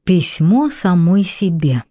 Письмо самой себе.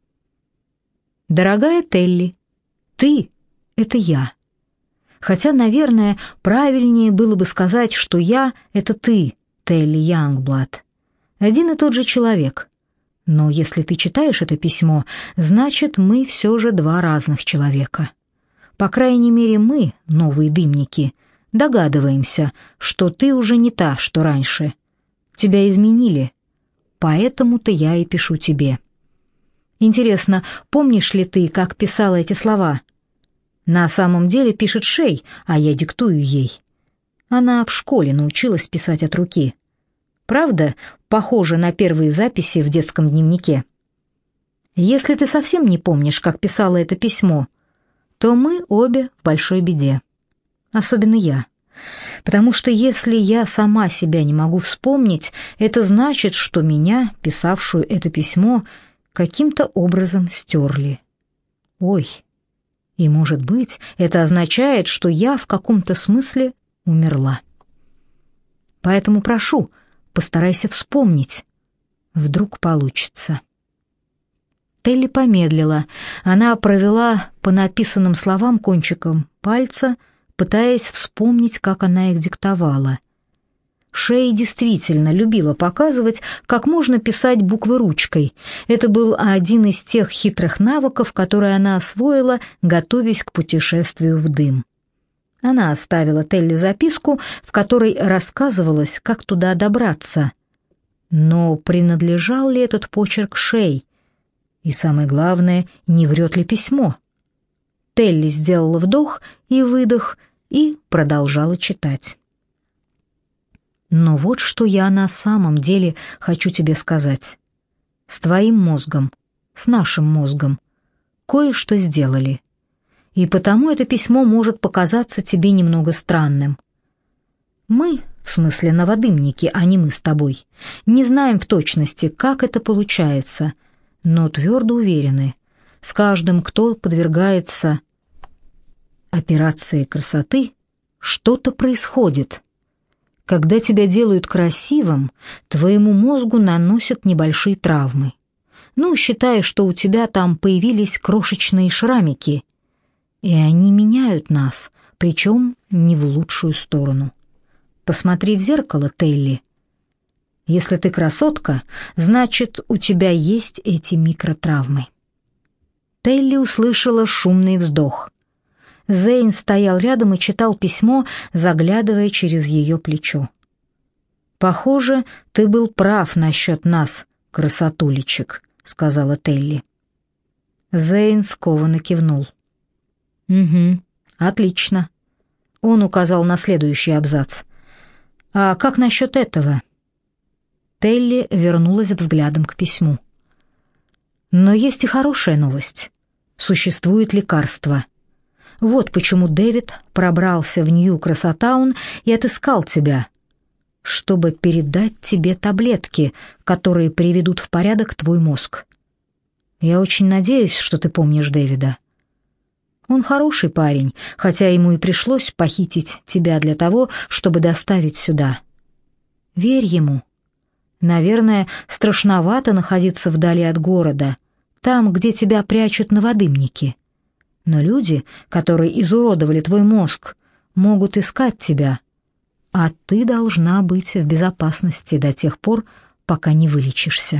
Дорогая Телли, ты — это я. Хотя, наверное, правильнее было бы сказать, что я — это ты, Телли Янгблад. Один и тот же человек. Но если ты читаешь это письмо, значит, мы все же два разных человека. По крайней мере, мы, новые дымники, догадываемся, что ты уже не та, что раньше. Тебя изменили. Поэтому-то я и пишу тебе. Интересно, помнишь ли ты, как писала эти слова? На самом деле пишет Шей, а я диктую ей. Она в школе научилась писать от руки. Правда, похоже на первые записи в детском дневнике. Если ты совсем не помнишь, как писала это письмо, то мы обе в большой беде. Особенно я. Потому что если я сама себя не могу вспомнить, это значит, что меня, писавшую это письмо, каким-то образом стерли. Ой, и, может быть, это означает, что я в каком-то смысле умерла. Поэтому прошу, постарайся вспомнить. Вдруг получится. Телли помедлила. Она провела по написанным словам кончиком пальца, пытаясь вспомнить, как она их диктовала. Шей действительно любила показывать, как можно писать буквы ручкой. Это был один из тех хитрых навыков, которые она освоила, готовясь к путешествию в дым. Она оставила Телли записку, в которой рассказывалось, как туда добраться. Но принадлежал ли этот почерк Шей? И самое главное, не врет ли письмо? Телли сделала вдох и выдох и продолжала читать. Но вот что я на самом деле хочу тебе сказать. С твоим мозгом, с нашим мозгом, кое-что сделали. И потому это письмо может показаться тебе немного странным. Мы, в смысле новодымники, а не мы с тобой, не знаем в точности, как это получается, но твердо уверены, с каждым, кто подвергается операции красоты, что-то происходит. Когда тебя делают красивым, твоему мозгу наносят небольшие травмы. Ну, считай, что у тебя там появились крошечные шрамики, и они меняют нас, причем не в лучшую сторону. Посмотри в зеркало, Телли. Если ты красотка, значит, у тебя есть эти микротравмы. Телли услышала шумный вздох. Зейн стоял рядом и читал письмо, заглядывая через ее плечо. «Похоже, ты был прав насчет нас, красотулечек», — сказала Телли. Зейн скованно кивнул. «Угу, отлично». Он указал на следующий абзац. «А как насчет этого?» Телли вернулась взглядом к письму. «Но есть и хорошая новость. Существует лекарство. Вот почему Дэвид пробрался в Нью-Красотаун и отыскал тебя, чтобы передать тебе таблетки, которые приведут в порядок твой мозг. Я очень надеюсь, что ты помнишь Дэвида. Он хороший парень, хотя ему и пришлось похитить тебя для того, чтобы доставить сюда. Верь ему. Наверное, страшновато находиться вдали от города, там, где тебя прячут новодымники. Но люди, которые изуродовали твой мозг, могут искать тебя, а ты должна быть в безопасности до тех пор, пока не вылечишься».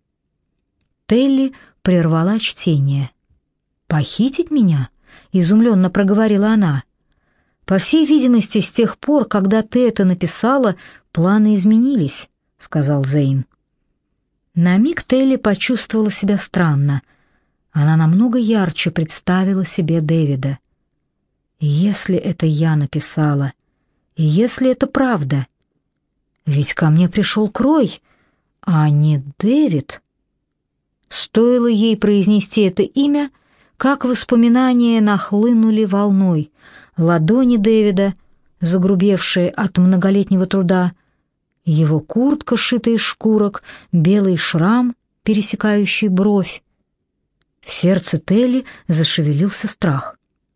Телли прервала чтение. «Похитить меня?» — изумленно проговорила она. «По всей видимости, с тех пор, когда ты это написала, планы изменились», — сказал Зейн. На миг Телли почувствовала себя странно. Она намного ярче представила себе Дэвида. Если это я написала, и если это правда, ведь ко мне пришел Крой, а не Дэвид. Стоило ей произнести это имя, как воспоминания нахлынули волной. Ладони Дэвида, загрубевшие от многолетнего труда, его куртка, сшитая из шкурок, белый шрам, пересекающий бровь. В сердце Телли зашевелился страх.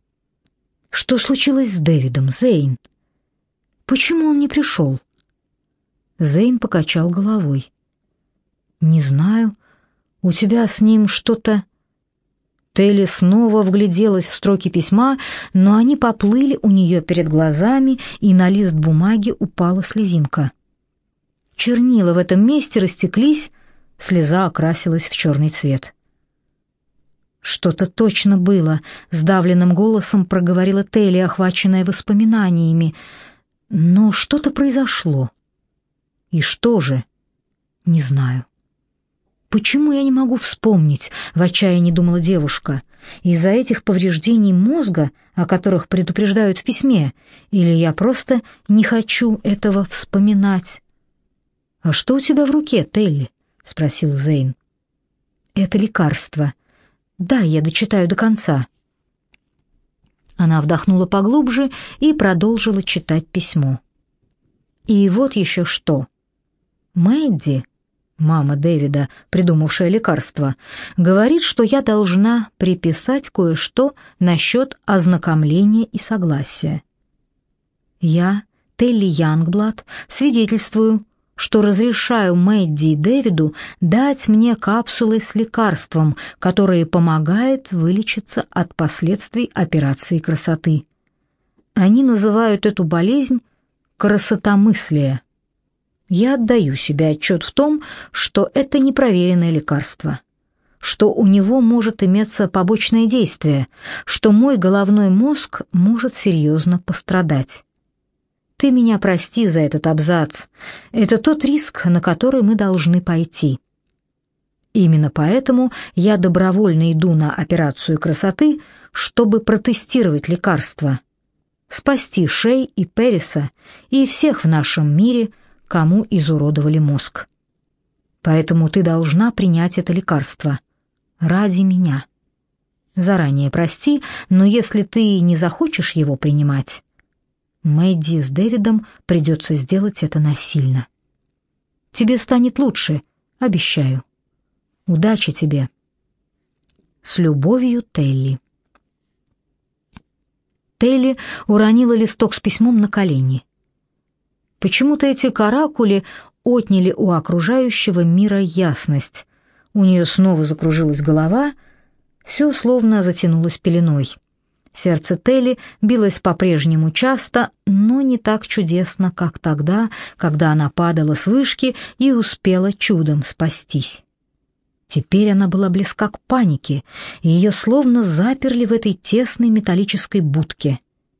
Что случилось с Дэвидом, Зейн? Почему он не пришел? Зейн покачал головой. «Не знаю. У тебя с ним что-то...» Телли снова вгляделась в строки письма, но они поплыли у нее перед глазами, и на лист бумаги упала слезинка. Чернила в этом месте растеклись, слеза окрасилась в черный цвет. «Что-то точно было», — сдавленным голосом проговорила Телли, охваченная воспоминаниями. «Но что-то произошло. И что же? Не знаю». «Почему я не могу вспомнить?» — в отчаянии думала девушка. «Из-за этих повреждений мозга, о которых предупреждают в письме, или я просто не хочу этого вспоминать?» «А что у тебя в руке, Телли?» — спросил Зейн. «Это лекарство. Да, я дочитаю до конца». Она вдохнула поглубже и продолжила читать письмо. «И вот еще что. Мэдди, мама Дэвида, придумавшая лекарство, говорит, что я должна приписать кое-что насчет ознакомления и согласия. Я, Телли Янгблад, свидетельствую, что разрешаю Мэдди и Дэвиду дать мне капсулы с лекарством, которое помогает вылечиться от последствий операции красоты. Они называют эту болезнь красотомыслие. Я отдаю себе отчет в том, что это непроверенное лекарство, что у него может иметься побочное действие, что мой головной мозг может серьезно пострадать. Ты меня прости за этот абзац. Это тот риск, на который мы должны пойти. Именно поэтому я добровольно иду на операцию красоты, чтобы протестировать лекарство, спасти Шей и Периса и всех в нашем мире, кому изуродовали мозг. Поэтому ты должна принять это лекарство ради меня. Заранее прости, но если ты не захочешь его принимать, Мэдди с Дэвидом придется сделать это насильно. Тебе станет лучше, обещаю. Удачи тебе. С любовью, Телли. Телли уронила листок с письмом на колени. Почему-то эти каракули отняли у окружающего мира ясность. У нее снова закружилась голова, все словно затянулось пеленой. Сердце Телли билось по-прежнему часто, но не так чудесно, как тогда, когда она падала с вышки и успела чудом спастись. Теперь она была близка к панике, и ее словно заперли в этой тесной металлической будке.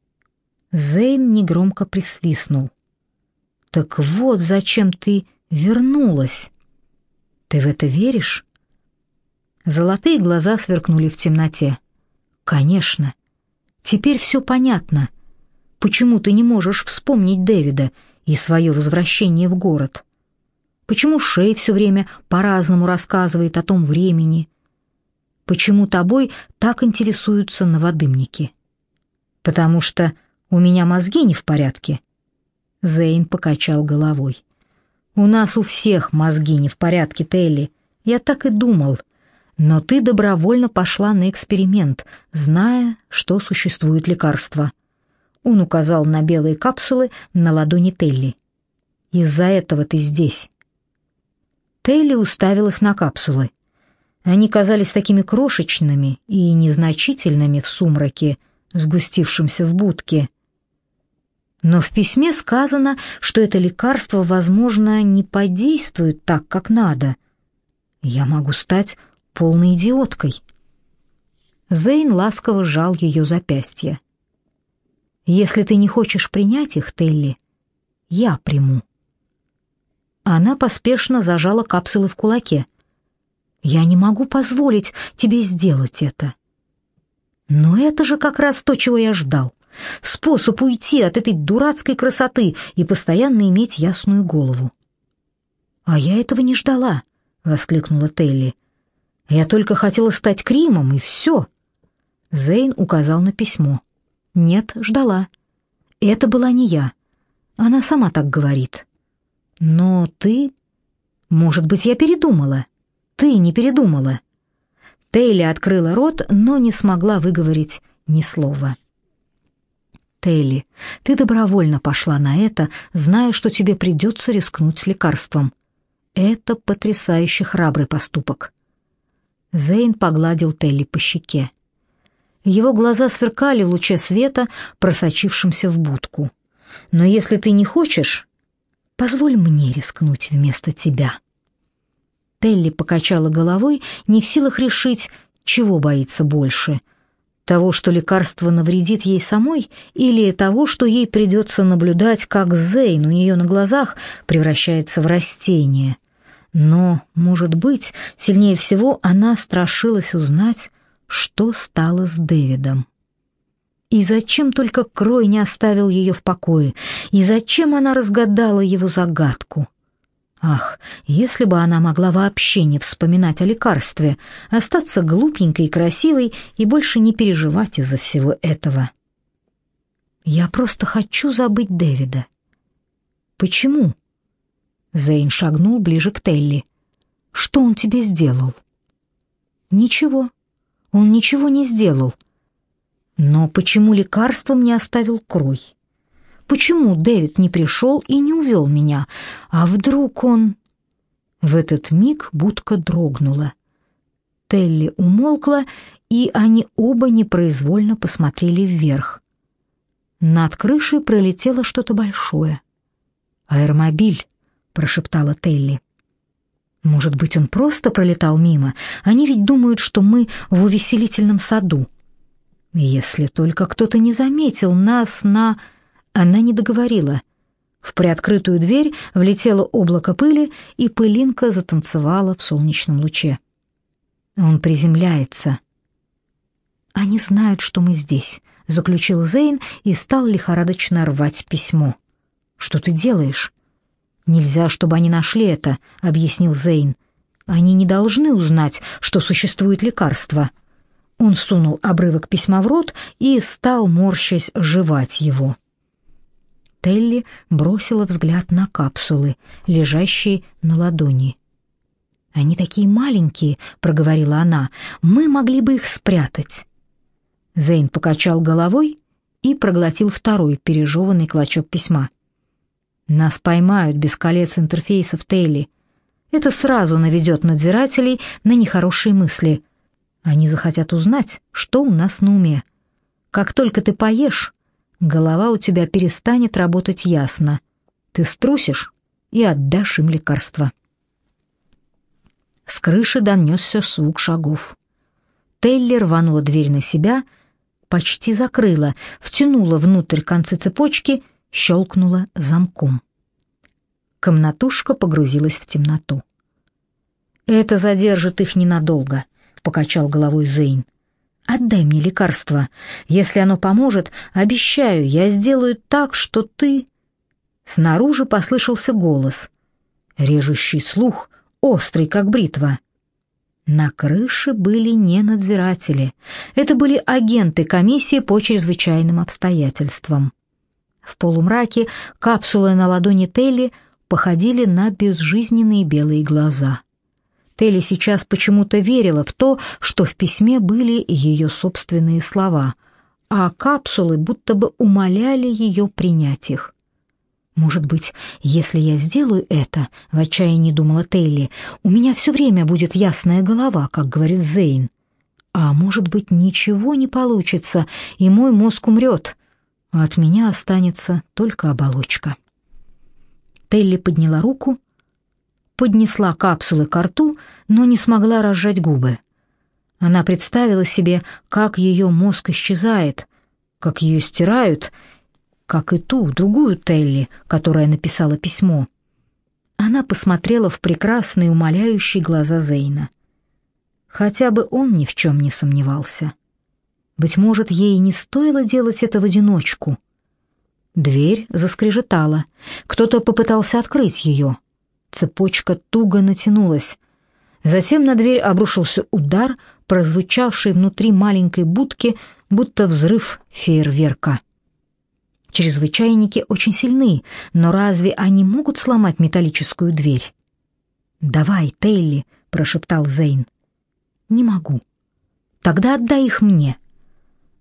Зейн негромко присвистнул. «Так вот зачем ты вернулась. Ты в это веришь?» Золотые глаза сверкнули в темноте. «Конечно. Теперь все понятно. Почему ты не можешь вспомнить Дэвида и свое возвращение в город? Почему Шей все время по-разному рассказывает о том времени? Почему тобой так интересуются новодымники? Потому что у меня мозги не в порядке?» Зейн покачал головой. «У нас у всех мозги не в порядке, Телли. Я так и думал. Но ты добровольно пошла на эксперимент, зная, что существует лекарство». Он указал на белые капсулы на ладони Телли. «Из-за этого ты здесь». Телли уставилась на капсулы. Они казались такими крошечными и незначительными в сумраке, сгустившемся в будке. Но в письме сказано, что это лекарство, возможно, не подействует так, как надо. Я могу стать полной идиоткой. Зейн ласково сжал ее запястье. «Если ты не хочешь принять их, Телли, я приму». Она поспешно зажала капсулы в кулаке. «Я не могу позволить тебе сделать это». «Но это же как раз то, чего я ждал. Способ уйти от этой дурацкой красоты и постоянно иметь ясную голову». «А я этого не ждала», — воскликнула Телли. «Я только хотела стать Кримом, и все». Зейн указал на письмо. «Нет, ждала. Это была не я. Она сама так говорит». «Но ты...» «Может быть, я передумала?» «Ты не передумала». Телли открыла рот, но не смогла выговорить ни слова. «Телли, ты добровольно пошла на это, зная, что тебе придется рискнуть с лекарством. Это потрясающе храбрый поступок. Зейн погладил Телли по щеке. Его глаза сверкали в луче света, просочившемся в будку. «Но если ты не хочешь, позволь мне рискнуть вместо тебя». Телли покачала головой, не в силах решить, чего боится больше: того, что лекарство навредит ей самой, или того, что ей придется наблюдать, как Зейн у нее на глазах превращается в растение. Но, может быть, сильнее всего она страшилась узнать, что стало с Дэвидом. И зачем только Крой не оставил ее в покое, и зачем она разгадала его загадку? Ах, если бы она могла вообще не вспоминать о лекарстве, остаться глупенькой и красивой и больше не переживать из-за всего этого. «Я просто хочу забыть Дэвида». «Почему?» Зейн шагнул ближе к Телли. «Что он тебе сделал?» «Ничего. Он ничего не сделал. Но почему лекарством не оставил Крой? Почему Дэвид не пришел и не увел меня? А вдруг он...» В этот миг будка дрогнула. Телли умолкла, и они оба непроизвольно посмотрели вверх. Над крышей пролетело что-то большое. «Аэромобиль», — прошептала Телли. «Может быть, он просто пролетал мимо? Они ведь думают, что мы в увеселительном саду. Если только кто-то не заметил нас на...» Она не договорила. В приоткрытую дверь влетело облако пыли, и пылинка затанцевала в солнечном луче. «Он приземляется». «Они знают, что мы здесь», — заключил Зейн и стал лихорадочно рвать письмо. «Что ты делаешь?» «Нельзя, чтобы они нашли это», — объяснил Зейн. «Они не должны узнать, что существует лекарство». Он сунул обрывок письма в рот и стал, морщась, жевать его. Телли бросила взгляд на капсулы, лежащие на ладони. «Они такие маленькие», — проговорила она, — «мы могли бы их спрятать». Зейн покачал головой и проглотил второй пережеванный клочок письма. «Нас поймают без колец интерфейсов, Телли. Это сразу наведет надзирателей на нехорошие мысли. Они захотят узнать, что у нас на уме. Как только ты поешь, голова у тебя перестанет работать ясно. Ты струсишь и отдашь им лекарство». С крыши донесся звук шагов. Телли рванула дверь на себя, почти закрыла, втянула внутрь концы цепочки, щелкнула замком. Комнатушка погрузилась в темноту. «Это задержит их ненадолго», — покачал головой Зейн. «Отдай мне лекарство. Если оно поможет, обещаю, я сделаю так, что ты...» Снаружи послышался голос, режущий слух, острый, как бритва. На крыше были не надзиратели. Это были агенты комиссии по чрезвычайным обстоятельствам. В полумраке капсулы на ладони Телли походили на безжизненные белые глаза. Телли сейчас почему-то верила в то, что в письме были ее собственные слова, а капсулы будто бы умоляли ее принять их. «Может быть, если я сделаю это, — в отчаянии думала Телли, — у меня все время будет ясная голова, как говорит Зейн. А может быть, ничего не получится, и мой мозг умрет, а от меня останется только оболочка». Телли подняла руку, поднесла капсулы ко рту, но не смогла разжать губы. Она представила себе, как ее мозг исчезает, как ее стирают, как и ту, другую Телли, которая написала письмо. Она посмотрела в прекрасные умоляющие глаза Зейна. Хотя бы он ни в чем не сомневался. Быть может, ей не стоило делать это в одиночку. Дверь заскрежетала. Кто-то попытался открыть ее. Цепочка туго натянулась. Затем на дверь обрушился удар, прозвучавший внутри маленькой будки, будто взрыв фейерверка. Чрезвычайники очень сильны, но разве они могут сломать металлическую дверь? «Давай, Телли», — прошептал Зейн. «Не могу». «Тогда отдай их мне».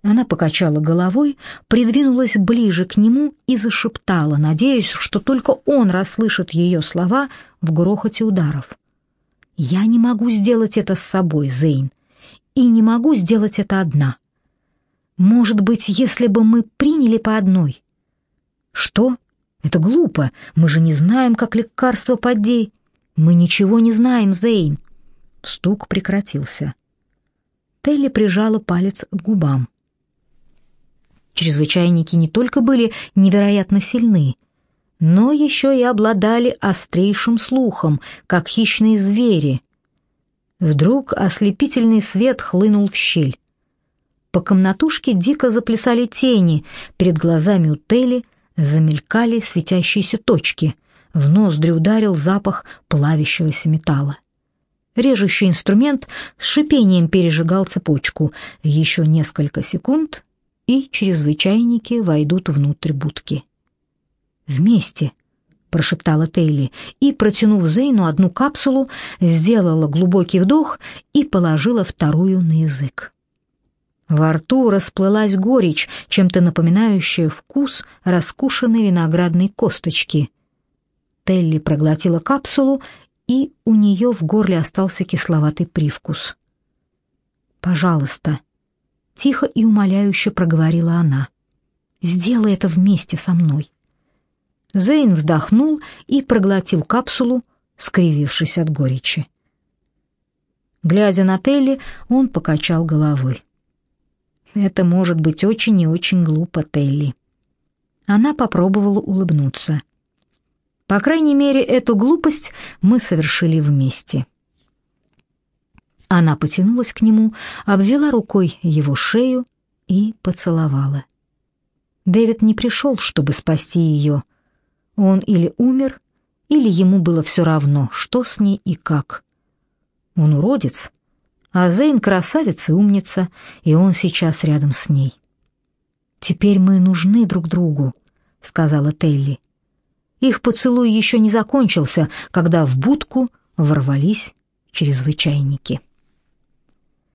Она покачала головой, придвинулась ближе к нему и зашептала, надеясь, что только он расслышит ее слова в грохоте ударов. «Я не могу сделать это с собой, Зейн, и не могу сделать это одна. Может быть, если бы мы приняли по одной?» «Что? Это глупо. Мы же не знаем, как лекарство подействует. Мы ничего не знаем, Зейн». Стук прекратился. Телли прижала палец к губам. Чрезвычайники не только были невероятно сильны, но еще и обладали острейшим слухом, как хищные звери. Вдруг ослепительный свет хлынул в щель. По комнатушке дико заплясали тени, перед глазами у Телли замелькали светящиеся точки, в ноздри ударил запах плавящегося металла. Режущий инструмент с шипением пережигал цепочку. Еще несколько секунд, и чрезвычайники войдут внутрь будки. «Вместе», — прошептала Телли, и, протянув Зейну одну капсулу, сделала глубокий вдох и положила вторую на язык. Во рту расплылась горечь, чем-то напоминающая вкус раскушенной виноградной косточки. Телли проглотила капсулу, и у нее в горле остался кисловатый привкус. «Пожалуйста», — тихо и умоляюще проговорила она, — «сделай это вместе со мной». Зейн вздохнул и проглотил капсулу, скривившись от горечи. Глядя на Телли, он покачал головой. «Это может быть очень и очень глупо, Телли». Она попробовала улыбнуться. «По крайней мере, эту глупость мы совершили вместе». Она потянулась к нему, обвела рукой его шею и поцеловала. Дэвид не пришел, чтобы спасти ее. Он или умер, или ему было все равно, что с ней и как. Он уродец, а Зейн красавец и умница, и он сейчас рядом с ней. «Теперь мы нужны друг другу», — сказала Телли. Их поцелуй еще не закончился, когда в будку ворвались чрезвычайники.